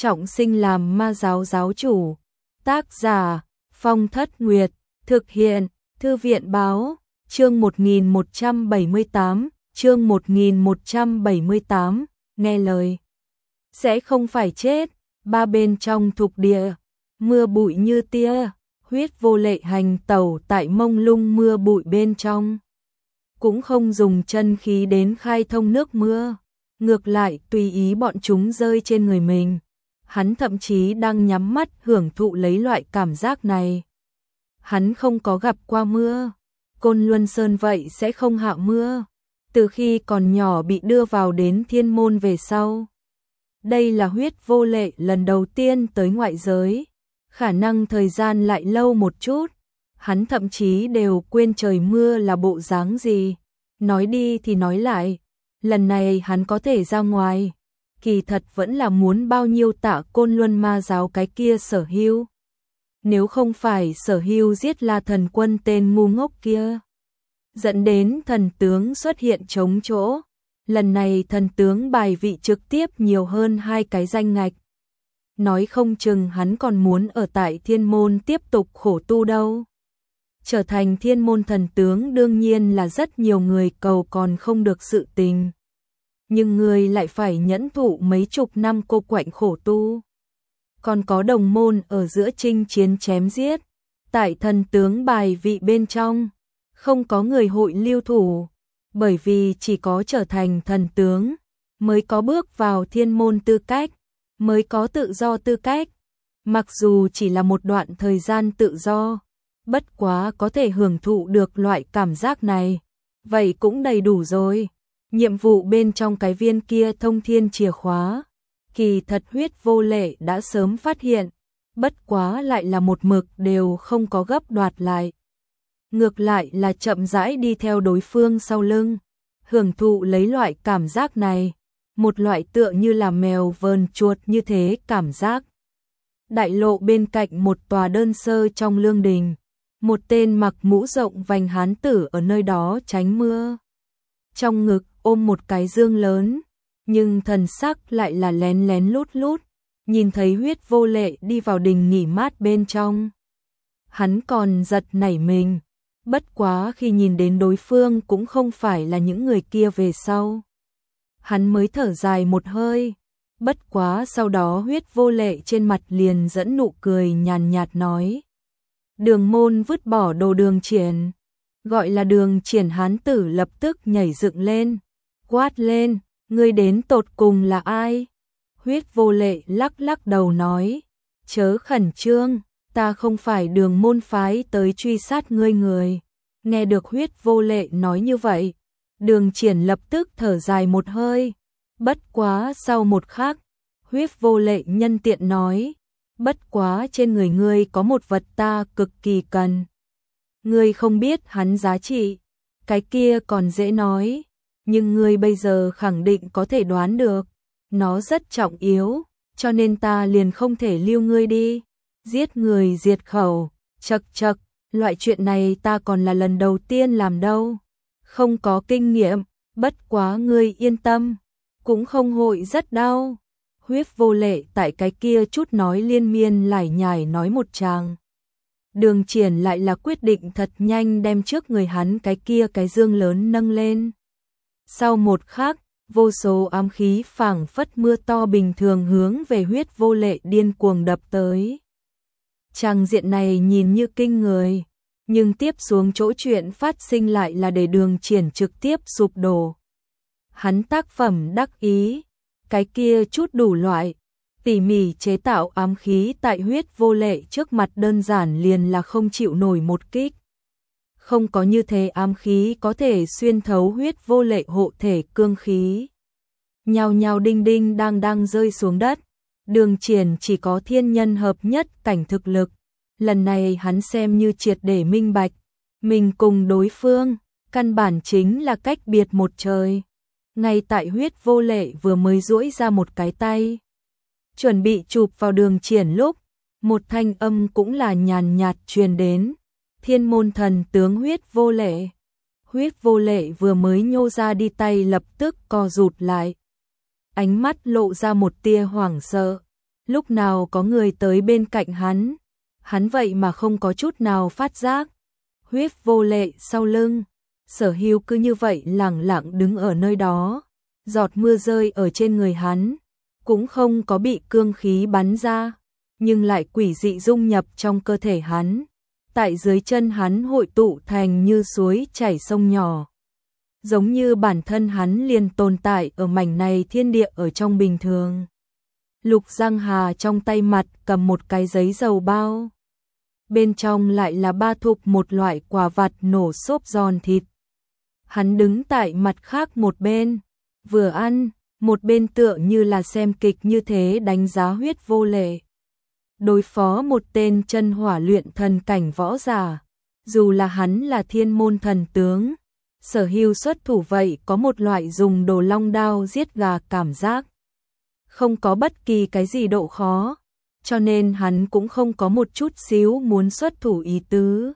trọng sinh làm ma giáo giáo chủ. Tác giả Phong Thất Nguyệt, thực hiện Thư viện Báo, chương 1178, chương 1178, nghe lời. Sẽ không phải chết, ba bên trong thục địa, mưa bụi như tia, Huyết Vô Lệ hành tẩu tại mông lung mưa bụi bên trong. Cũng không dùng chân khí đến khai thông nước mưa, ngược lại tùy ý bọn chúng rơi trên người mình. Hắn thậm chí đang nhắm mắt hưởng thụ lấy loại cảm giác này. Hắn không có gặp qua mưa, Côn Luân Sơn vậy sẽ không hạ mưa, từ khi còn nhỏ bị đưa vào đến thiên môn về sau. Đây là Huyết Vô Lệ lần đầu tiên tới ngoại giới, khả năng thời gian lại lâu một chút, hắn thậm chí đều quên trời mưa là bộ dáng gì. Nói đi thì nói lại, lần này hắn có thể ra ngoài, kỳ thật vẫn là muốn bao nhiêu tạ Côn Luân ma giáo cái kia Sở Hưu. Nếu không phải Sở Hưu giết La Thần Quân tên ngu ngốc kia, dẫn đến thần tướng xuất hiện trống chỗ, lần này thần tướng bài vị trực tiếp nhiều hơn 2 cái danh ngạch. Nói không chừng hắn còn muốn ở tại thiên môn tiếp tục khổ tu đâu. Trở thành thiên môn thần tướng đương nhiên là rất nhiều người cầu còn không được sự tình. Nhưng người lại phải nhẫn thụ mấy chục năm cô quạnh khổ tu. Còn có đồng môn ở giữa chinh chiến chém giết, tại thần tướng bài vị bên trong, không có người hội lưu thủ, bởi vì chỉ có trở thành thần tướng, mới có bước vào thiên môn tư cách, mới có tự do tư cách. Mặc dù chỉ là một đoạn thời gian tự do, bất quá có thể hưởng thụ được loại cảm giác này, vậy cũng đầy đủ rồi. Nhiệm vụ bên trong cái viên kia thông thiên chìa khóa, kỳ thật Huyết Vô Lệ đã sớm phát hiện, bất quá lại là một mực đều không có gấp đoạt lại. Ngược lại là chậm rãi đi theo đối phương sau lưng, hưởng thụ lấy loại cảm giác này, một loại tựa như là mèo vờn chuột như thế cảm giác. Đại lộ bên cạnh một tòa đơn sơ trong lương đình, một tên mặc mũ rộng vành hán tử ở nơi đó tránh mưa. Trong ngực ôm một cái dương lớn, nhưng thần sắc lại là lén lén lút lút, nhìn thấy Huyết Vô Lệ đi vào đình nghỉ mát bên trong. Hắn còn giật nảy mình, bất quá khi nhìn đến đối phương cũng không phải là những người kia về sau. Hắn mới thở dài một hơi, bất quá sau đó Huyết Vô Lệ trên mặt liền dẫn nụ cười nhàn nhạt nói. Đường môn vứt bỏ đồ Đường Triển, gọi là Đường Triển hán tử lập tức nhảy dựng lên, quát lên, ngươi đến tột cùng là ai? Huyết Vô Lệ lắc lắc đầu nói, chớ khẩn trương, ta không phải Đường môn phái tới truy sát ngươi người. Nghe được Huyết Vô Lệ nói như vậy, Đường Triển lập tức thở dài một hơi, bất quá sau một khắc, Huyết Vô Lệ nhân tiện nói, bất quá trên người ngươi có một vật ta cực kỳ cần. Ngươi không biết hắn giá trị, cái kia còn dễ nói, nhưng ngươi bây giờ khẳng định có thể đoán được, nó rất trọng yếu, cho nên ta liền không thể lưu ngươi đi. Giết người diệt khẩu, chậc chậc, loại chuyện này ta còn là lần đầu tiên làm đâu, không có kinh nghiệm, bất quá ngươi yên tâm, cũng không hội rất đau. Huyết Vô Lệ tại cái kia chút nói liên miên lải nhải nói một tràng. Đường Triển lại là quyết định thật nhanh đem trước người hắn cái kia cái dương lớn nâng lên. Sau một khắc, vô số ám khí phảng phất mưa to bình thường hướng về Huyết Vô Lệ điên cuồng đập tới. Tràng diện này nhìn như kinh người, nhưng tiếp xuống chỗ chuyện phát sinh lại là để Đường Triển trực tiếp sụp đổ. Hắn tác phẩm đắc ý, cái kia chút đủ loại, tỉ mỉ chế tạo ám khí tại Huyết Vô Lệ trước mặt đơn giản liền là không chịu nổi một kích. Không có như thế ám khí có thể xuyên thấu Huyết Vô Lệ hộ thể cương khí. Nhào nhào đinh đinh đang rơi xuống đất. Đường Triển chỉ có thiên nhân hợp nhất cảnh thực lực. Lần này hắn xem như triệt để minh bạch. Mình cùng đối phương, căn bản chính là cách biệt một trời. Ngay tại Huyết Vô Lệ vừa mới duỗi ra một cái tay, chuẩn bị chụp vào Đường Triển lúc, một thanh âm cũng là nhàn nhạt truyền đến. Thiên môn thần tướng Huyết Vô Lệ. Huyết Vô Lệ vừa mới nhô ra đi tay lập tức co rụt lại. Ánh mắt lộ ra một tia hoảng sợ. Lúc nào có người tới bên cạnh hắn vậy mà không có chút nào phát giác. Huyết Vô Lệ sau lưng, Sở Hưu cứ như vậy lẳng lặng đứng ở nơi đó, giọt mưa rơi ở trên người hắn, cũng không có bị cương khí bắn ra, nhưng lại quỷ dị dung nhập trong cơ thể hắn, tại dưới chân hắn hội tụ thành như suối chảy sông nhỏ. Giống như bản thân hắn liền tồn tại ở mảnh này thiên địa ở trong bình thường. Lục Giang Hà trong tay mặt cầm một cái giấy dầu bao. Bên trong lại là 3 thục một loại quả vặt nổ xốp giòn thịt. Hắn đứng tại mặt khác một bên, vừa ăn, một bên tựa như là xem kịch như thế đánh giá Huyết Vô Lệ. Đối phó một tên chân hỏa luyện thần cảnh võ giả, dù là hắn là thiên môn thần tướng, Sở Hưu xuất thủ vậy có một loại dùng đồ long đao giết gà cảm giác. Không có bất kỳ cái gì độ khó, cho nên hắn cũng không có một chút xíu muốn xuất thủ ý tứ.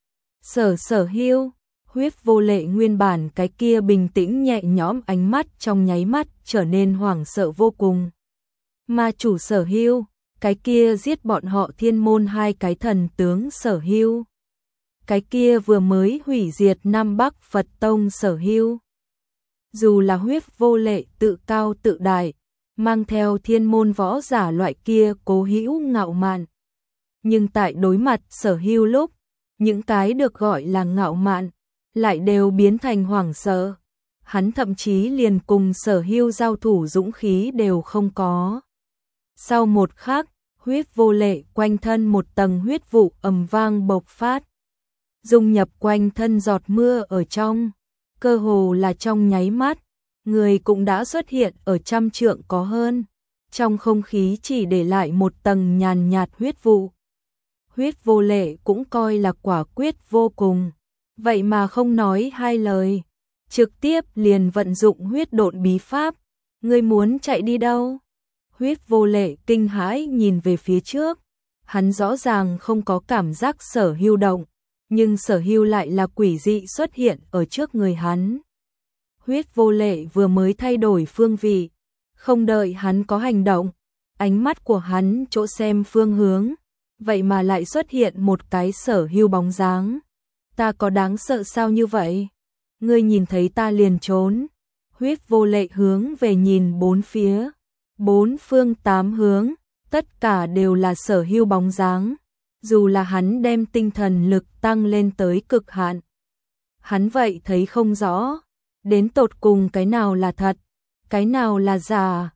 Sở Hưu, Huyết Vô Lệ nguyên bản cái kia bình tĩnh nhẹ nhõm ánh mắt trong nháy mắt trở nên hoảng sợ vô cùng. Ma chủ Sở Hưu, cái kia giết bọn họ thiên môn 2 cái thần tướng Sở Hưu. Cái kia vừa mới hủy diệt Nam Bắc Phật Tông Sở Hưu. Dù là Huyết Vô Lệ tự cao tự đại, mang theo thiên môn võ giả loại kia cố hữu ngạo mạn. Nhưng tại đối mặt Sở Hưu lúc, những cái được gọi là ngạo mạn, lại đều biến thành hoảng sợ. Hắn thậm chí liền cùng Sở Hưu giao thủ dũng khí đều không có. Sau một khắc, Huyết Vô Lệ quanh thân một tầng huyết vụ ầm vang bộc phát. Dung nhập quanh thân giọt mưa ở trong, cơ hồ là trong nháy mắt, người cũng đã xuất hiện ở 100 trượng có hơn. Trong không khí chỉ để lại một tầng nhàn nhạt huyết vụ. Huyết Vô Lệ cũng coi là quả quyết vô cùng, vậy mà không nói hai lời, trực tiếp liền vận dụng huyết độn bí pháp. Ngươi muốn chạy đi đâu? Huyết Vô Lệ kinh hãi nhìn về phía trước, hắn rõ ràng không có cảm giác Sở Hưu động, nhưng Sở Hưu lại là quỷ dị xuất hiện ở trước người hắn. Huyết Vô Lệ vừa mới thay đổi phương vị, không đợi hắn có hành động, ánh mắt của hắn chỗ xem phương hướng, vậy mà lại xuất hiện một cái Sở Hưu bóng dáng. Ta có đáng sợ sao như vậy? Ngươi nhìn thấy ta liền trốn. Huyết Vô Lệ hướng về nhìn bốn phía, 4 phương 8 hướng, tất cả đều là Sở Hưu bóng dáng. Dù là hắn đem tinh thần lực tăng lên tới cực hạn, hắn vậy thấy không rõ, đến tột cùng cái nào là thật, cái nào là giả.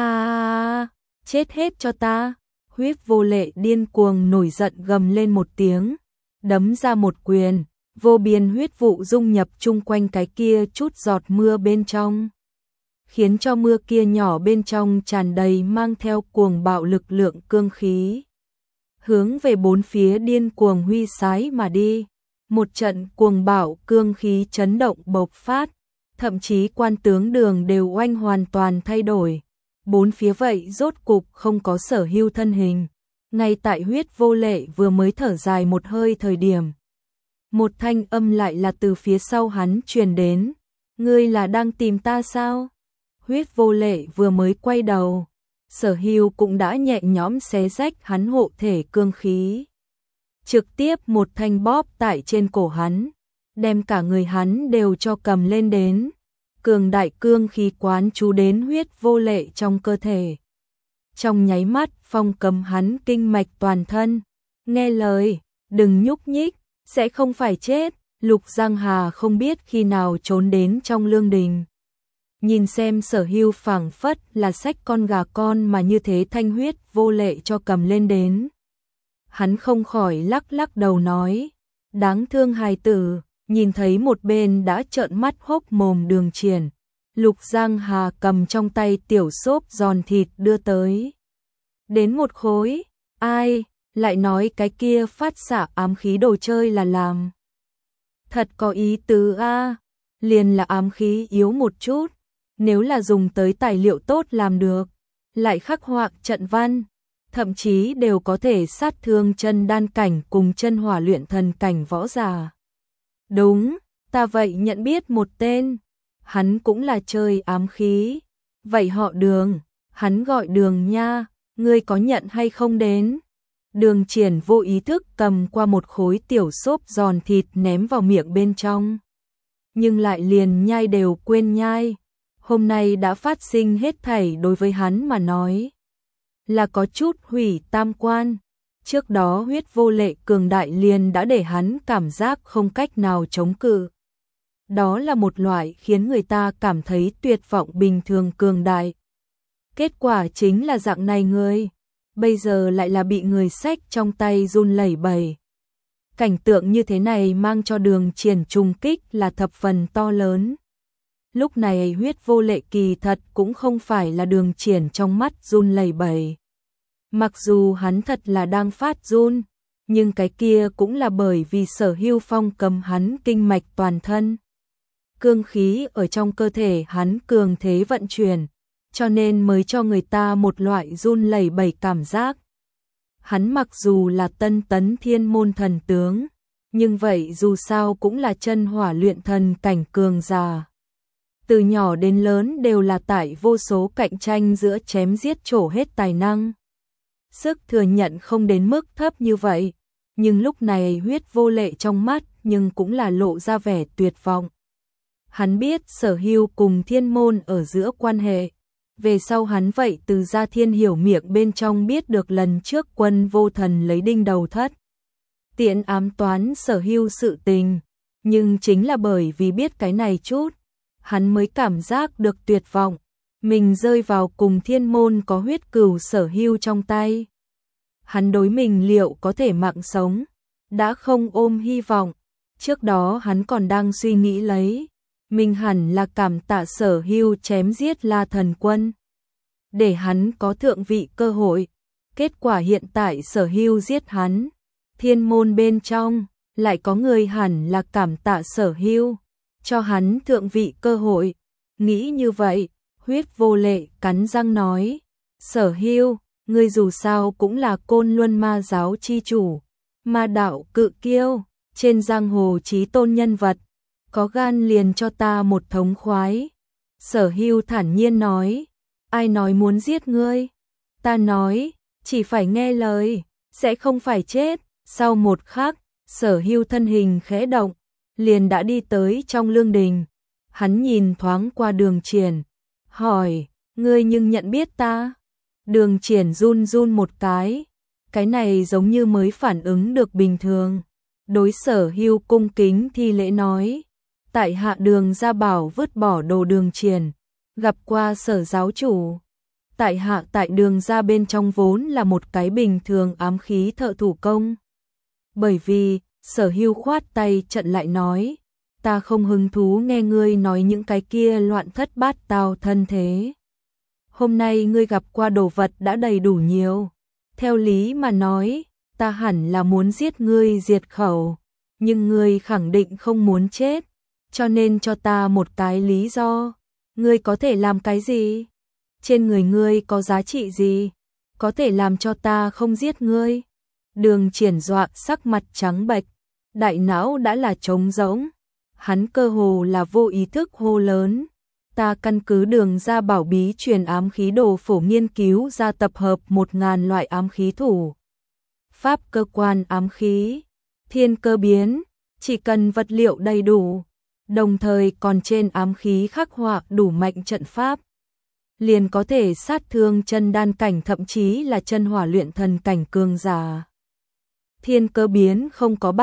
Chết hết cho ta. Huyết Vô Lệ điên cuồng nổi giận gầm lên một tiếng, đấm ra một quyền, vô biên huyết vụ dung nhập chung quanh cái kia chút giọt mưa bên trong, khiến cho mưa kia nhỏ bên trong tràn đầy mang theo cuồng bạo lực lượng cương khí, hướng về bốn phía điên cuồng huy sái mà đi. Một trận cuồng bạo cương khí chấn động bộc phát, thậm chí quan tướng đường đều oanh hoàn toàn thay đổi. Bốn phía vậy rốt cục không có Sở Hưu thân hình. Ngay tại Huyết Vô Lệ vừa mới thở dài một hơi thời điểm, một thanh âm lại là từ phía sau hắn truyền đến. Ngươi là đang tìm ta sao? Huyết Vô Lệ vừa mới quay đầu, Sở Hưu cũng đã nhẹ nhõm xé rách hắn hộ thể cương khí, trực tiếp một thanh bóp tại trên cổ hắn, đem cả người hắn đều cho cầm lên đến. Cường đại cương khí quán chú đến Huyết Vô Lệ trong cơ thể. Trong nháy mắt phong cấm hắn kinh mạch toàn thân. Nghe lời, đừng nhúc nhích, sẽ không phải chết. Lục Giang Hà không biết khi nào trốn đến trong lương đình. Nhìn xem Sở Hưu phảng phất là xách con gà con mà như thế thanh Huyết Vô Lệ cho cầm lên đến. Hắn không khỏi lắc lắc đầu nói, đáng thương hài tử. Nhìn thấy một bên đã trợn mắt hốc mồm Đường Triển, Lục Giang Hà cầm trong tay tiểu xốp giòn thịt đưa tới. Đến một khối, ai, lại nói cái kia phát xạ ám khí đồ chơi là làm. Thật có ý tứ a, liền là ám khí yếu một chút, nếu là dùng tới tài liệu tốt làm được, lại khắc họa trận văn, thậm chí đều có thể sát thương chân đan cảnh cùng chân hỏa luyện thần cảnh võ giả. Đúng, ta vậy nhận biết một tên, hắn cũng là chơi ám khí. Vậy họ Đường, hắn gọi Đường nha, ngươi có nhận hay không đến? Đường Triển vô ý thức cầm qua một khối tiểu xốp giòn thịt ném vào miệng bên trong. Nhưng lại liền nhai đều quên nhai. Hôm nay đã phát sinh hết thảy đối với hắn mà nói là có chút hủy tam quan. Trước đó huyết vô lệ cường đại liền đã để hắn cảm giác không cách nào chống cự. Đó là một loại khiến người ta cảm thấy tuyệt vọng bình thường cường đại. Kết quả chính là dạng này người, bây giờ lại là bị người xách trong tay run lẩy bẩy. Cảnh tượng như thế này mang cho Đường Triển trùng kích là thập phần to lớn. Lúc này huyết vô lệ kỳ thật cũng không phải là Đường Triển trong mắt run lẩy bẩy. Mặc dù hắn thật là đang phát run, nhưng cái kia cũng là bởi vì Sở Hưu Phong cầm hắn kinh mạch toàn thân. Cương khí ở trong cơ thể hắn cường thế vận chuyển, cho nên mới cho người ta một loại run lẩy bẩy cảm giác. Hắn mặc dù là tân tấn thiên môn thần tướng, nhưng vậy dù sao cũng là chân hỏa luyện thần cảnh cường giả. Từ nhỏ đến lớn đều là tại vô số cạnh tranh giữa chém giết trổ hết tài năng. Sức thừa nhận không đến mức thấp như vậy, nhưng lúc này huyết vô lệ trong mắt nhưng cũng là lộ ra vẻ tuyệt vọng. Hắn biết Sở Hưu cùng thiên môn ở giữa quan hệ. Về sau hắn vậy từ Gia Thiên Hiểu miệng bên trong biết được lần trước Quân Vô Thần lấy đinh đầu thất tiện ám toán Sở Hưu sự tình, nhưng chính là bởi vì biết cái này chút, hắn mới cảm giác được tuyệt vọng, mình rơi vào cùng thiên môn có huyết cừu Sở Hưu trong tay. Hắn đối mình liệu có thể mạng sống, đã không ôm hy vọng, trước đó hắn còn đang suy nghĩ lấy. Mình hẳn là cảm tạ Sở Hưu chém giết La Thần Quân, để hắn có thượng vị cơ hội. Kết quả hiện tại Sở Hưu giết hắn, thiên môn bên trong lại có người hẳn là cảm tạ Sở Hưu, cho hắn thượng vị cơ hội. Nghĩ như vậy, huyết vô lệ cắn răng nói, Sở Hưu, ngươi dù sao cũng là Côn Luân ma giáo chi chủ, ma đạo cự kiêu, trên giang hồ chí tôn nhân vật. Có gan liền cho ta một thống khoái. Sở Hưu thản nhiên nói, ai nói muốn giết ngươi? Ta nói, chỉ phải nghe lời, sẽ không phải chết. Sau một khắc, Sở Hưu thân hình khẽ động, liền đã đi tới trong lương đình. Hắn nhìn thoáng qua Đường Triển, hỏi, ngươi nhưng nhận biết ta? Đường Triển run run một cái này giống như mới phản ứng được bình thường. Đối Sở Hưu cung kính thi lễ nói, tại hạ Đường gia bảo vứt bỏ đồ Đường Triển, gặp qua Sở giáo chủ. Tại hạ tại Đường gia bên trong vốn là một cái bình thường ám khí thợ thủ công. Bởi vì, Sở Hưu khoát tay trận lại nói, ta không hứng thú nghe ngươi nói những cái kia loạn thất bát tao thân thế. Hôm nay ngươi gặp qua đồ vật đã đầy đủ nhiều. Theo lý mà nói, ta hẳn là muốn giết ngươi diệt khẩu, nhưng ngươi khẳng định không muốn chết, cho nên cho ta một cái lý do. Ngươi có thể làm cái gì? Trên người ngươi có giá trị gì? Có thể làm cho ta không giết ngươi? Đường Triển dọa sắc mặt trắng bệch, đại não đã là trống rỗng. Hắn cơ hồ là vô ý thức hô lớn. Ta căn cứ Đường gia bảo bí truyền ám khí đồ phổ nghiên cứu ra tập hợp 1000 loại ám khí thủ. Pháp cơ quan ám khí, thiên cơ biến, chỉ cần vật liệu đầy đủ, đồng thời còn trên ám khí khắc họa đủ mạnh trận pháp, liền có thể sát thương chân đan cảnh thậm chí là chân hỏa luyện thần cảnh cường giả. Thiên cơ biến không có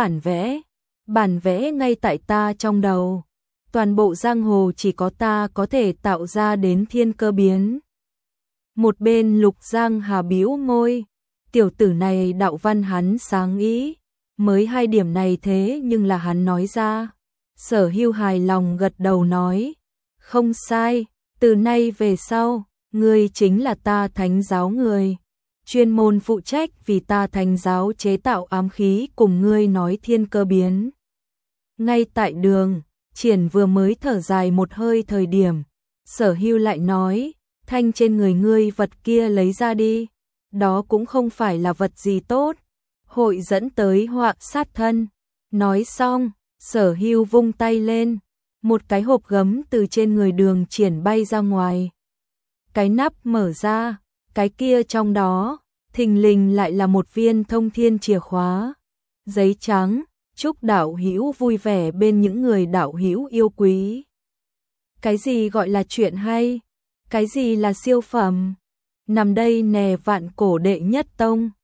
bản vẽ ngay tại ta trong đầu. Toàn bộ giang hồ chỉ có ta có thể tạo ra đến thiên cơ biến. Một bên Lục Giang Hà bĩu môi, tiểu tử này đạo văn hắn sáng ý, mới 2 điểm này thế nhưng là hắn nói ra. Sở Hưu hài lòng gật đầu nói, không sai, từ nay về sau, ngươi chính là ta thánh giáo người, chuyên môn phụ trách vì ta thánh giáo chế tạo ám khí cùng ngươi nói thiên cơ biến. Ngay tại Đường Triển vừa mới thở dài một hơi thời điểm, Sở Hưu lại nói, thanh trên người ngươi vật kia lấy ra đi, đó cũng không phải là vật gì tốt, hội dẫn tới họa sát thân. Nói xong, Sở Hưu vung tay lên, một cái hộp gấm từ trên người Đường Triển bay ra ngoài. Cái nắp mở ra, cái kia trong đó, thình lình lại là một viên thông thiên chìa khóa. Giấy trắng, chúc đạo hữu vui vẻ bên những người đạo hữu yêu quý. Cái gì gọi là chuyện hay? Cái gì là siêu phẩm? Nằm đây nè vạn cổ đệ nhất tông.